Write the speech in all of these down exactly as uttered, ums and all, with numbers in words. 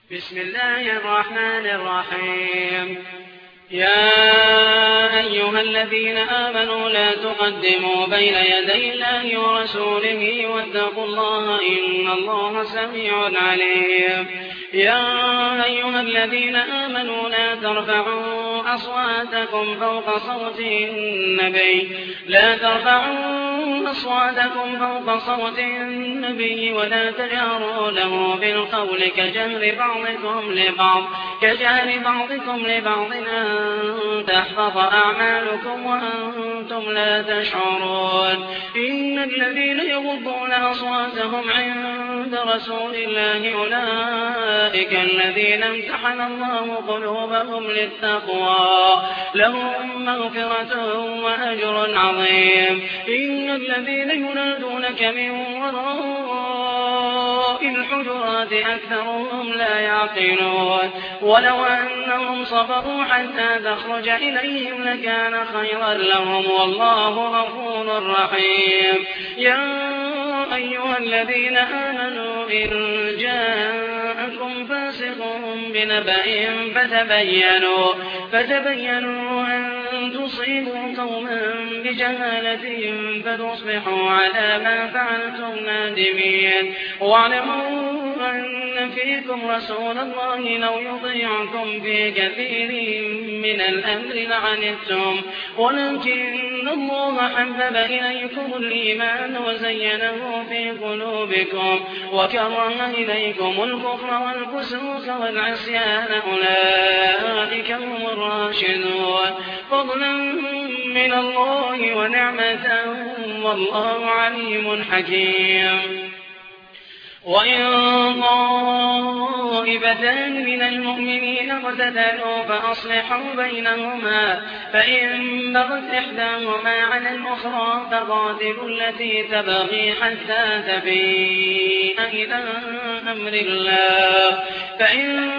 بسم الله الرحمن الرحيم. يا أيها الذين آمنوا لا تقدموا بين يدي الله ورسوله واتقوا الله إن الله سميع عليم. يا أيها الذين آمنوا لا ترفعوا أصواتكم فوق صوت النبي لا ترفعوا أصواتكم فوق صوت النبي ولا تجهروا له بالقول كجهر بعضكم لبعض كجهر بعضكم لبعض أن تحبط أعمالكم وأنتم لا تشعرون. إن الذين يغضون أصواتهم عند رسول الله أولئك الذين امتحن الله قلوبهم للتقوى لهم مغفرة وأجر عظيم. إن الذين ينادونك من وراء الحجرات أكثرهم لا يعقلون. ولو أنهم صبروا حتى تخرج إليهم لكان خيرا لهم والله غفور رحيم. يا أيها الذين آمنوا إن جاءكم فاسق بنبأ فتبينوا فتبينوا أن تصيبوا قوما بجهالة فتصبحوا على ما فعلتم نادمين. واعلموا أن فيكم رسول الله لو يطيعكم في كثير من الأمر لعنتم ولكن الله حبب إليكم الإيمان وزينه في قلوبكم وكره إليكم الكفر والفسوق والعصيان أولئك هم الراشدون فضلا من الله ونعمة والله عليم حكيم. وإن طائفتان من المؤمنين اقتتلوا فأصلحوا بينهما فإن بغت إحداهما على الأخرى فقاتلوا التي تبغي حتى تفيء إلى أمر الله فإن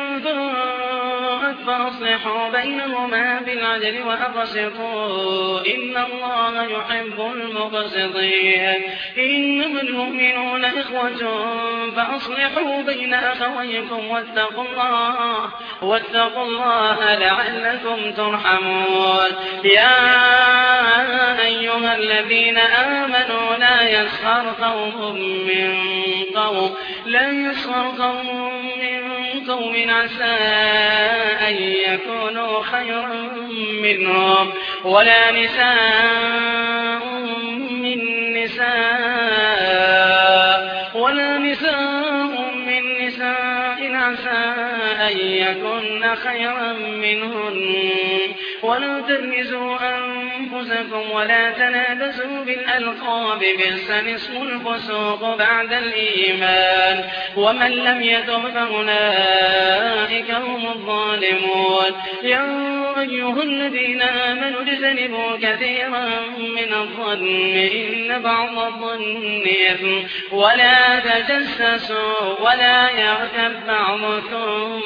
فأصلحوا بينهما بالعدل وأقسطوا إن الله يحب المقسطين. إنما المؤمنون إخوة فأصلحوا بين أخويكم واتقوا الله واتقوا الله لعلكم ترحمون. يا أيها الذين آمنوا لا يسخر قوم من قوم لا يسخر قوم من قوم عسى أن يكونوا خيرا منهم ولا نساء من نساء ولا نساء من نساء عسى أن يكن خيرا منهن ولا تلمزوا أنفسكم ولا تنابزوا بالألقاب بئس الاسم الفسوق بعد الإيمان ومن لم يتب فأولئك هم الظالمون. يا أيها الذين آمنوا اجتنبوا كثيرا من الظن إن بعض الظن إثم ولا تجسسوا ولا يغتب بعضكم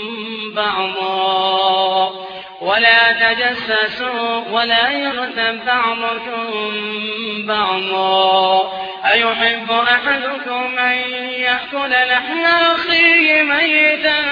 بعضا ولا تجسسوا ولا يغتب بعضكم بعضا أيحب أحدكم أن يأكل لحم أخيه ميتا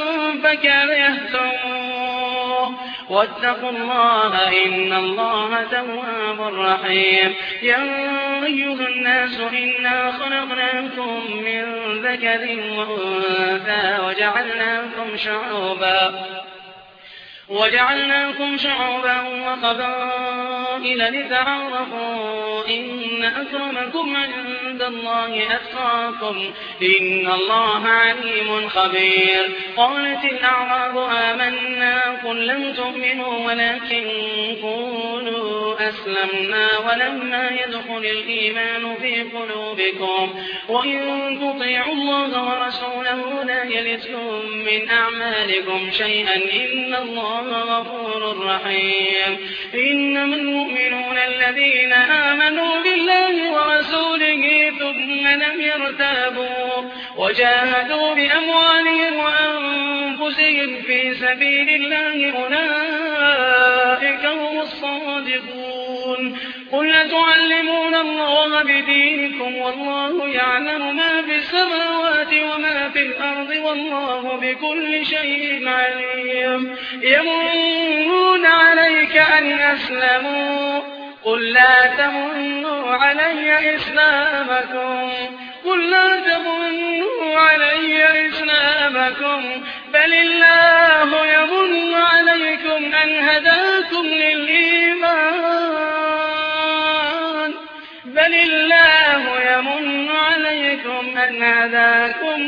فكرهتموه واتقوا الله إن الله تواب رحيم. يا أيها الناس إنا خلقناكم من ذكر وأنثى وجعلناكم شعوبا وجعلناكم شعوبا وقبائل لتعارفوا إن أكرمكم عند الله أتقاكم إن الله عليم خبير. قالت الأعراب آمنا قل لم تؤمنوا ولكن قولوا أسلمنا ولما يدخل الإيمان في قلوبكم وإن تطيعوا الله ورسوله لا يلتكم من أعمالكم شيئا إن الله غفور رحيم. إنما المؤمنون الذين آمنوا بالله ورسوله ثم لم يرتابوا وجاهدوا بأموالهم وأنفسهم في سبيل الله أولئك هم الصادقون. قل تعلمون الله بدينكم والله يعلم ما في السماوات وما في الأرض والله بكل شيء عليم يمنون عليك أن أسلموا قل لا تمنوا علي إسلامكم قل لا تمنوا علي إسلامكم بل الله يمن عليكم أن هداكم للإيمان بل الله يمن عليكم أن هداكم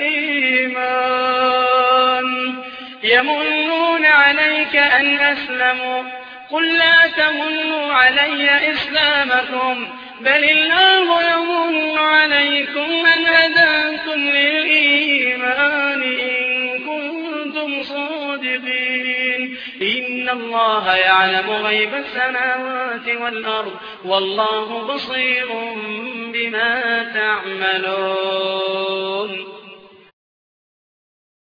للإيمان يمنون عليك أن أسلموا قل لا تمنوا علي إسلامكم بل الله يمن عليكم أن هداكم للإيمان إن كنتم صادقين إن الله يعلم غيب السماوات والأرض والله بصير بما تعملون.